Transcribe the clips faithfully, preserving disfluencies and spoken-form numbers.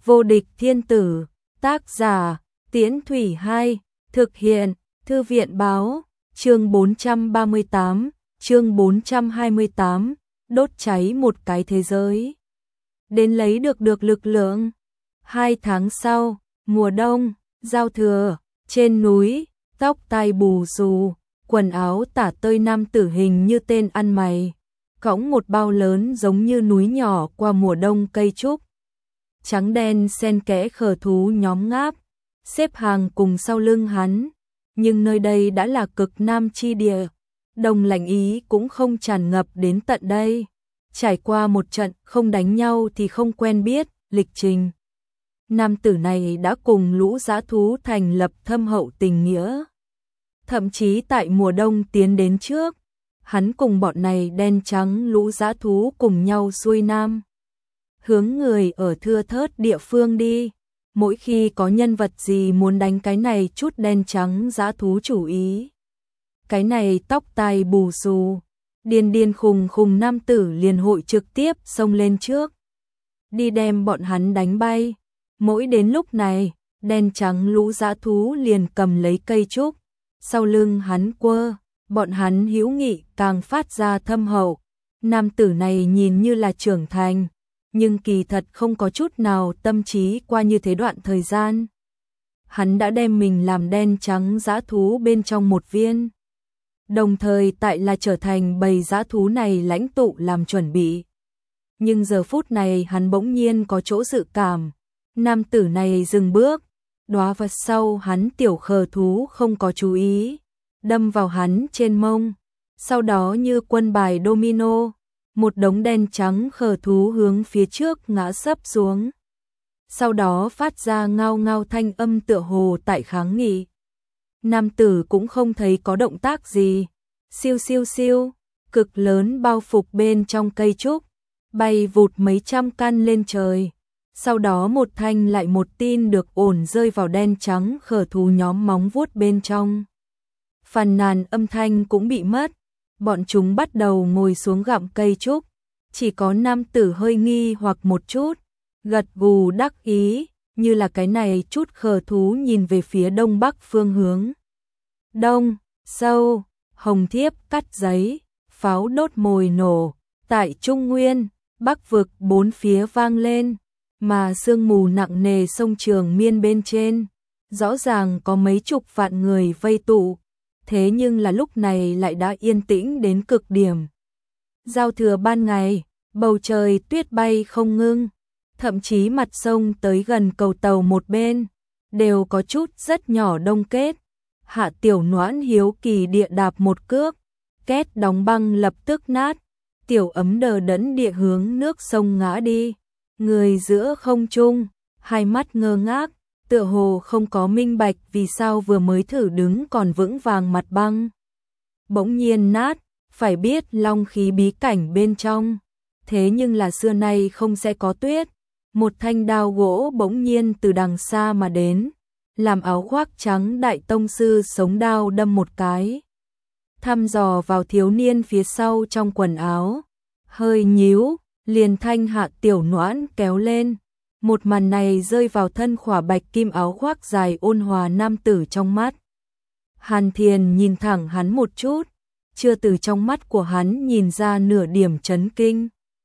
Vô địch thiên tử, tác giả, Tiễn Thủy hai, thực hiện, Thư viện báo, chương bốn trăm ba mươi tám, chương bốn trăm hai mươi tám, đốt cháy một cái thế giới. Đến lấy được được lực lượng. Hai tháng sau, mùa đông, giao thừa, trên núi, tóc tai bù xù, quần áo tả tơi nam tử hình như tên ăn mày, cõng một bao lớn giống như núi nhỏ qua mùa đông cây trúc. Trắng đen xen kẽ khờ thú nhóm ngáp, xếp hàng cùng sau lưng hắn, nhưng nơi đây đã là cực nam chi địa, đông lạnh ý cũng không tràn ngập đến tận đây. Trải qua một trận không đánh nhau thì không quen biết, lịch trình. Nam tử này đã cùng lũ dã thú thành lập thâm hậu tình nghĩa. Thậm chí tại mùa đông tiến đến trước, hắn cùng bọn này đen trắng lũ dã thú cùng nhau xuôi nam. Hướng người ở thưa thớt địa phương đi, mỗi khi có nhân vật gì muốn đánh cái này chút đen trắng dã thú chủ ý. Cái này tóc tai bù xù, điên điên khùng khùng nam tử liền hội trực tiếp xông lên trước. Đi đem bọn hắn đánh bay, mỗi đến lúc này, đen trắng lũ dã thú liền cầm lấy cây trúc, sau lưng hắn quơ, bọn hắn hữu nghị càng phát ra thâm hậu. Nam tử này nhìn như là trưởng thành, nhưng kỳ thật không có chút nào tâm trí qua như thế đoạn thời gian. Hắn đã đem mình làm đen trắng dã thú bên trong một viên, đồng thời tại là trở thành bầy dã thú này lãnh tụ làm chuẩn bị. Nhưng giờ phút này hắn bỗng nhiên có chỗ dự cảm, nam tử này dừng bước, đóa vật sau hắn tiểu khờ thú không có chú ý, đâm vào hắn trên mông, sau đó như quân bài domino, một đống đen trắng khờ thú hướng phía trước ngã sấp xuống. Sau đó phát ra ngao ngao thanh âm tựa hồ tại kháng nghị. Nam tử cũng không thấy có động tác gì. Siêu siêu siêu, cực lớn bao phục bên trong cây trúc, bay vụt mấy trăm căn lên trời. Sau đó một thanh lại một tin được ổn rơi vào đen trắng khờ thú nhóm móng vuốt bên trong. Phàn nàn âm thanh cũng bị mất. Bọn chúng bắt đầu ngồi xuống gặm cây trúc, chỉ có nam tử hơi nghi hoặc một chút, gật gù đắc ý, như là cái này chút khờ thú nhìn về phía đông bắc phương hướng. Đông, sâu, hồng thiếp cắt giấy, pháo đốt mồi nổ, tại Trung Nguyên, Bắc vực bốn phía vang lên, mà sương mù nặng nề sông Trường Miên bên trên, rõ ràng có mấy chục vạn người vây tụ. Thế nhưng là lúc này lại đã yên tĩnh đến cực điểm. Giao thừa ban ngày, bầu trời tuyết bay không ngưng, thậm chí mặt sông tới gần cầu tàu một bên, đều có chút rất nhỏ đông kết. Hạ Tiểu Noãn hiếu kỳ địa đạp một cước, két đóng băng lập tức nát, tiểu ấm đờ đẫn địa hướng nước sông ngã đi, người giữa không trung, hai mắt ngơ ngác, tựa hồ không có minh bạch vì sao vừa mới thử đứng còn vững vàng mặt băng. Bỗng nhiên nát, phải biết long khí bí cảnh bên trong. Thế nhưng là xưa nay không sẽ có tuyết. Một thanh đao gỗ bỗng nhiên từ đằng xa mà đến, làm áo khoác trắng đại tông sư sống đao đâm một cái. Thăm dò vào thiếu niên phía sau trong quần áo. Hơi nhíu, liền thanh Hạ Tiểu Noãn kéo lên. Một màn này rơi vào thân khỏa bạch kim áo khoác dài ôn hòa nam tử trong mắt. Hàn Thiền nhìn thẳng hắn một chút, chưa từ trong mắt của hắn nhìn ra nửa điểm chấn kinh.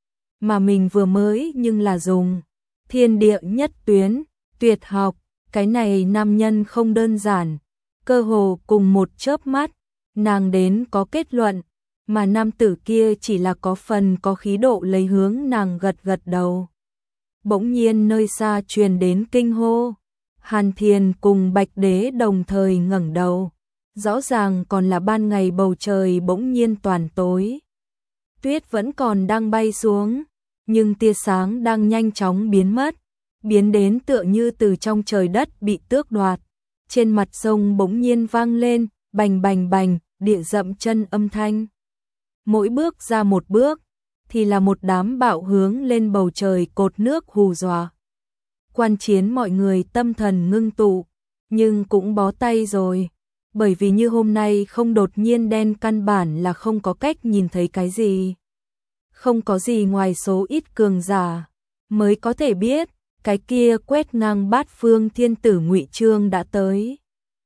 Mà mình vừa mới nhưng là dùng thiên địa nhất tuyến, tuyệt học, cái này nam nhân không đơn giản, cơ hồ cùng một chớp mắt, nàng đến có kết luận, mà nam tử kia chỉ là có phần có khí độ lấy hướng nàng gật gật đầu. Bỗng nhiên nơi xa truyền đến kinh hô, Hàn Thiền cùng Bạch Đế đồng thời ngẩng đầu, rõ ràng còn là ban ngày bầu trời bỗng nhiên toàn tối. Tuyết vẫn còn đang bay xuống, nhưng tia sáng đang nhanh chóng biến mất, biến đến tựa như từ trong trời đất bị tước đoạt. Trên mặt sông bỗng nhiên vang lên, bành bành bành, địa dậm chân âm thanh. Mỗi bước ra một bước, thì là một đám bạo hướng lên bầu trời cột nước hù dọa. Quan chiến mọi người tâm thần ngưng tụ, nhưng cũng bó tay rồi, bởi vì như hôm nay không đột nhiên đen căn bản là không có cách nhìn thấy cái gì. Không có gì ngoài số ít cường giả mới có thể biết, cái kia quét ngang bát phương thiên tử Ngụy Chương đã tới.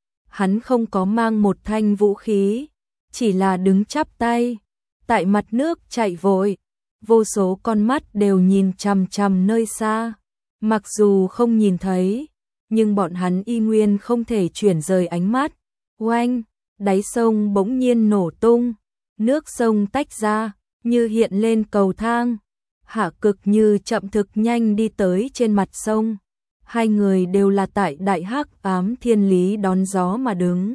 Hắn không có mang một thanh vũ khí, chỉ là đứng chắp tay, tại mặt nước chạy vội, vô số con mắt đều nhìn chằm chằm nơi xa, mặc dù không nhìn thấy, nhưng bọn hắn y nguyên không thể chuyển rời ánh mắt. Oanh, đáy sông bỗng nhiên nổ tung, nước sông tách ra, như hiện lên cầu thang. Hạ Cực như chậm thực nhanh đi tới trên mặt sông. Hai người đều là tại đại hắc ám thiên lý đón gió mà đứng.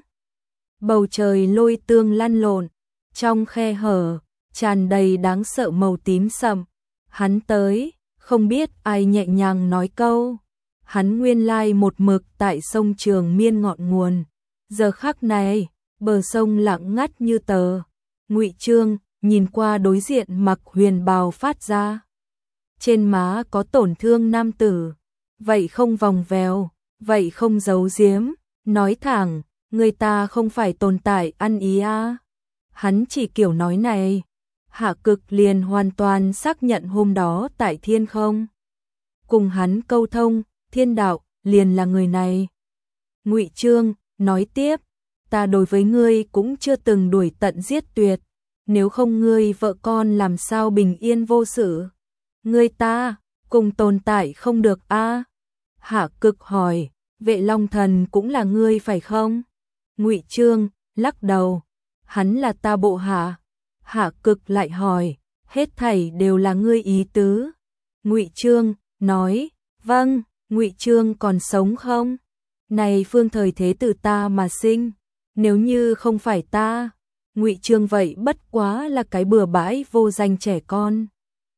Bầu trời lôi tương lăn lộn, trong khe hở, tràn đầy đáng sợ màu tím sậm. Hắn tới, không biết ai nhẹ nhàng nói câu. Hắn nguyên lai một mực tại sông Trường Miên ngọn nguồn. Giờ khắc này, bờ sông lặng ngắt như tờ. Ngụy Chương nhìn qua đối diện mặc huyền bào phát ra. Trên má có tổn thương nam tử. Vậy không vòng vèo, vậy không giấu giếm, nói thẳng, người ta không phải tồn tại ăn ý à. Hắn chỉ kiểu nói này. Hạ Cực liền hoàn toàn xác nhận hôm đó tại thiên không. Cùng hắn câu thông, thiên đạo, liền là người này. Ngụy Chương nói tiếp, ta đối với ngươi cũng chưa từng đuổi tận giết tuyệt, nếu không ngươi vợ con làm sao bình yên vô sự. Ngươi ta, cùng tồn tại không được a à? Hạ Cực hỏi, Vệ Long Thần cũng là ngươi phải không? Ngụy Chương lắc đầu, hắn là ta bộ hạ. Hạ Cực lại hỏi, hết thảy đều là ngươi ý tứ. Ngụy Chương nói, vâng. Ngụy Chương còn sống không? Này phương thời thế từ ta mà sinh, nếu như không phải ta, Ngụy Chương vậy bất quá là cái bừa bãi vô danh trẻ con.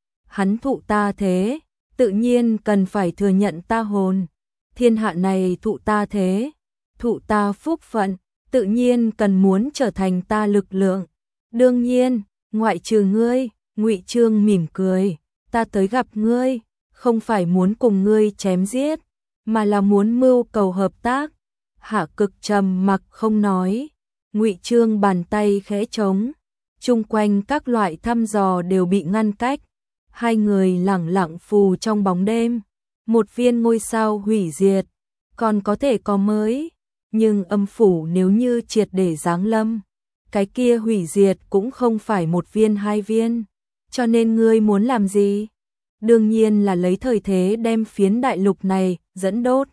Hắn thụ ta thế, tự nhiên cần phải thừa nhận ta hồn. Thiên hạ này thụ ta thế, thụ ta phúc phận, tự nhiên cần muốn trở thành ta lực lượng. Đương nhiên, ngoại trừ ngươi. Ngụy Chương mỉm cười, ta tới gặp ngươi, không phải muốn cùng ngươi chém giết, mà là muốn mưu cầu hợp tác. Hạ Cực trầm mặc không nói. Ngụy Chương bàn tay khẽ trống, chung quanh các loại thăm dò đều bị ngăn cách. Hai người lẳng lặng phù trong bóng đêm. Một viên ngôi sao hủy diệt, còn có thể có mới, nhưng âm phủ nếu như triệt để giáng lâm, cái kia hủy diệt cũng không phải một viên hai viên. Cho nên ngươi muốn làm gì? Đương nhiên là lấy thời thế đem phiến đại lục này dẫn đốt.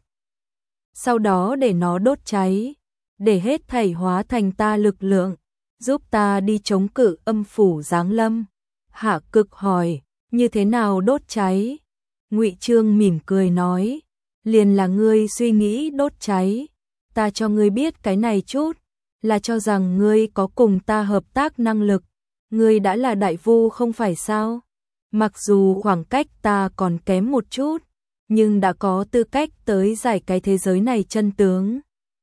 Sau đó để nó đốt cháy, để hết thảy hóa thành ta lực lượng, giúp ta đi chống cự âm phủ giáng lâm. Hạ Cực hỏi, như thế nào đốt cháy? Ngụy Chương mỉm cười nói, liền là ngươi suy nghĩ đốt cháy. Ta cho ngươi biết cái này chút, là cho rằng ngươi có cùng ta hợp tác năng lực. Ngươi đã là đại vu không phải sao? Mặc dù khoảng cách ta còn kém một chút, nhưng đã có tư cách tới giải cái thế giới này chân tướng.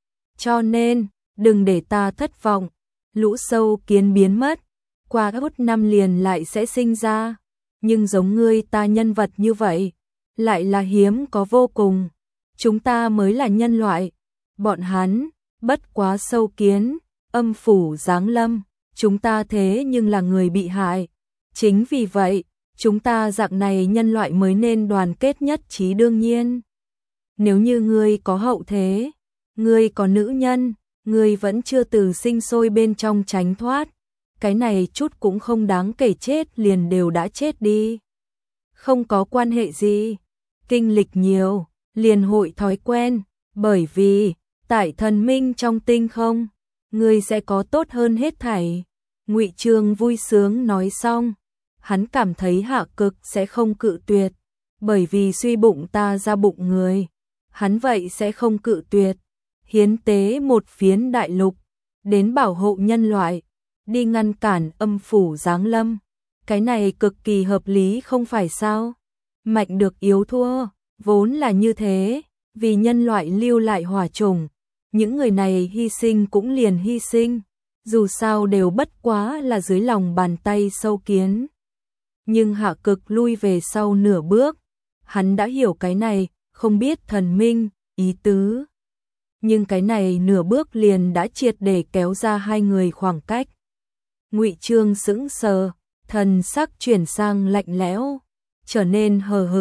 Cho nên, đừng để ta thất vọng. Lũ sâu kiến biến mất, qua hút năm liền lại sẽ sinh ra. Nhưng giống ngươi ta nhân vật như vậy, lại là hiếm có vô cùng. Chúng ta mới là nhân loại. Bọn hắn, bất quá sâu kiến, âm phủ giáng lâm. Chúng ta thế nhưng là người bị hại. Chính vì vậy, chúng ta dạng này nhân loại mới nên đoàn kết nhất trí đương nhiên. Nếu như ngươi có hậu thế, ngươi có nữ nhân, ngươi vẫn chưa từ sinh sôi bên trong tránh thoát. Cái này chút cũng không đáng kể, chết liền đều đã chết đi. Không có quan hệ gì. Kinh lịch nhiều, liền hội thói quen. Bởi vì, tại thần minh trong tinh không, ngươi sẽ có tốt hơn hết thảy. Ngụy Chương vui sướng nói xong. Hắn cảm thấy Hạ Cực sẽ không cự tuyệt, bởi vì suy bụng ta ra bụng người, hắn vậy sẽ không cự tuyệt. Hiến tế một phiến đại lục, đến bảo hộ nhân loại, đi ngăn cản âm phủ giáng lâm. Cái này cực kỳ hợp lý không phải sao? Mạnh được yếu thua, vốn là như thế, vì nhân loại lưu lại hỏa chủng, những người này hy sinh cũng liền hy sinh, dù sao đều bất quá là dưới lòng bàn tay sâu kiến. Nhưng Hạ Cực lui về sau nửa bước, hắn đã hiểu cái này, không biết thần minh, ý tứ. Nhưng cái này nửa bước liền đã triệt để kéo ra hai người khoảng cách. Ngụy Chương sững sờ, thần sắc chuyển sang lạnh lẽo, trở nên hờ hững,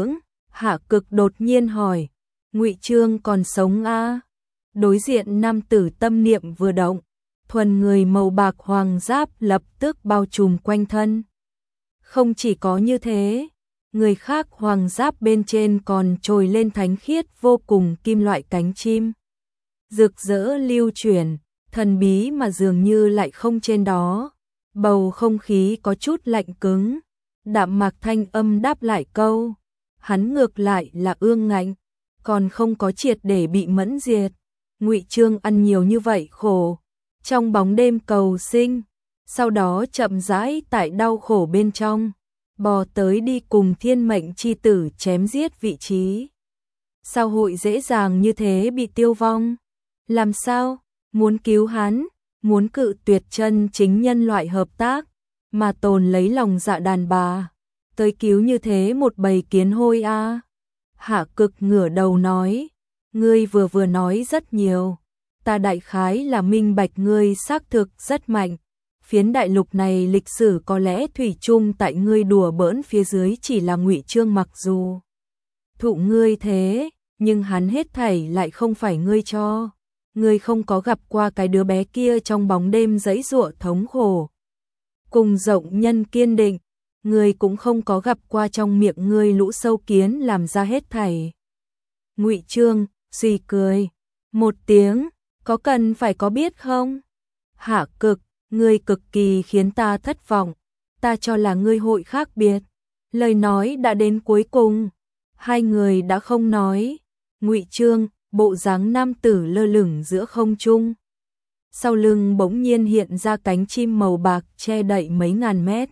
Hạ Cực đột nhiên hỏi, Ngụy Trương còn sống à? Đối diện nam tử tâm niệm vừa động, thuần người màu bạc hoàng giáp lập tức bao trùm quanh thân. Không chỉ có như thế, người khác hoàng giáp bên trên còn trồi lên thánh khiết vô cùng kim loại cánh chim. Rực rỡ lưu chuyển, thần bí mà dường như lại không trên đó. Bầu không khí có chút lạnh cứng. Đạm Mạc thanh âm đáp lại câu, hắn ngược lại là ương ngạnh, còn không có triệt để bị mẫn diệt. Ngụy Trương ăn nhiều như vậy khổ, trong bóng đêm cầu sinh, sau đó chậm rãi tại đau khổ bên trong, bò tới đi cùng thiên mệnh chi tử chém giết vị trí. Sao hội dễ dàng như thế bị tiêu vong? Làm sao? Muốn cứu hắn, muốn cự tuyệt chân chính nhân loại hợp tác, mà tồn lấy lòng dạ đàn bà, tới cứu như thế một bầy kiến hôi a. À. Hạ Cực ngửa đầu nói, ngươi vừa vừa nói rất nhiều, ta đại khái là minh bạch ngươi xác thực rất mạnh. Phiến đại lục này lịch sử có lẽ thủy chung tại ngươi đùa bỡn phía dưới chỉ là Ngụy Trương, mặc dù thụ ngươi thế, nhưng hắn hết thảy lại không phải ngươi cho. Ngươi không có gặp qua cái đứa bé kia trong bóng đêm giãy giụa thống khổ, cùng rộng nhân kiên định, ngươi cũng không có gặp qua trong miệng ngươi lũ sâu kiến làm ra hết thảy. Ngụy Trương suy cười một tiếng, có cần phải có biết không? Hạ Cực, ngươi cực kỳ khiến ta thất vọng, ta cho là ngươi hội khác biệt. Lời nói đã đến cuối cùng, hai người đã không nói. Ngụy Trương, bộ dáng nam tử lơ lửng giữa không trung. Sau lưng bỗng nhiên hiện ra cánh chim màu bạc che đậy mấy ngàn mét.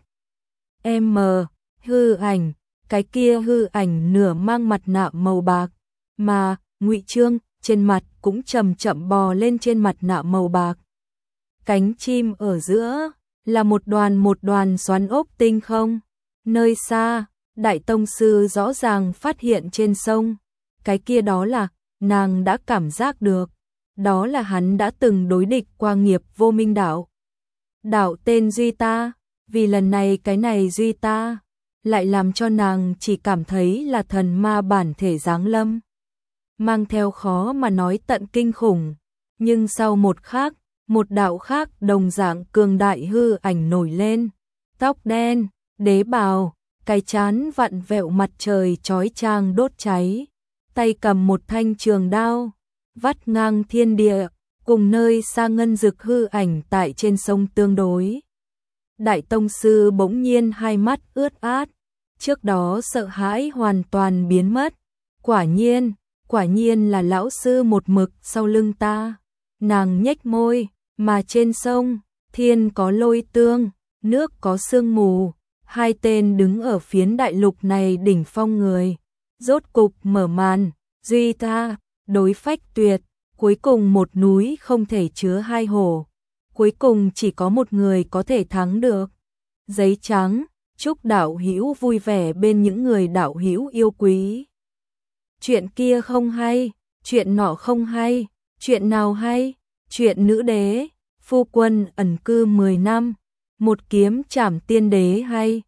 M, hư ảnh, cái kia hư ảnh nửa mang mặt nạ màu bạc, mà Ngụy Trương trên mặt cũng chậm chậm bò lên trên mặt nạ màu bạc. Cánh chim ở giữa là một đoàn một đoàn xoắn ốc tinh không. Nơi xa, Đại Tông Sư rõ ràng phát hiện trên sông. Cái kia đó là, nàng đã cảm giác được, đó là hắn đã từng đối địch qua Nghiệp Vô Minh Đạo. Đạo tên Duy Ta, vì lần này cái này Duy Ta, lại làm cho nàng chỉ cảm thấy là thần ma bản thể giáng lâm. Mang theo khó mà nói tận kinh khủng, nhưng sau một khắc, một đạo khác đồng dạng cường đại hư ảnh nổi lên, tóc đen, đế bào, cái chán vặn vẹo mặt trời chói chang đốt cháy, tay cầm một thanh trường đao, vắt ngang thiên địa, cùng nơi xa ngân dực hư ảnh tại trên sông tương đối. Đại Tông Sư bỗng nhiên hai mắt ướt át, trước đó sợ hãi hoàn toàn biến mất. Quả nhiên, quả nhiên là lão sư một mực sau lưng ta. Nàng nhếch môi, mà trên sông, thiên có lôi tương, nước có sương mù, hai tên đứng ở phiến đại lục này đỉnh phong người. Rốt cục mở màn, Duy Ta, đối phách tuyệt, cuối cùng một núi không thể chứa hai hổ. Cuối cùng chỉ có một người có thể thắng được. Giấy trắng, chúc đạo hữu vui vẻ bên những người đạo hữu yêu quý. Chuyện kia không hay, chuyện nọ không hay, chuyện nào hay? Chuyện nữ đế, phu quân ẩn cư mười năm, một kiếm trảm tiên đế hay?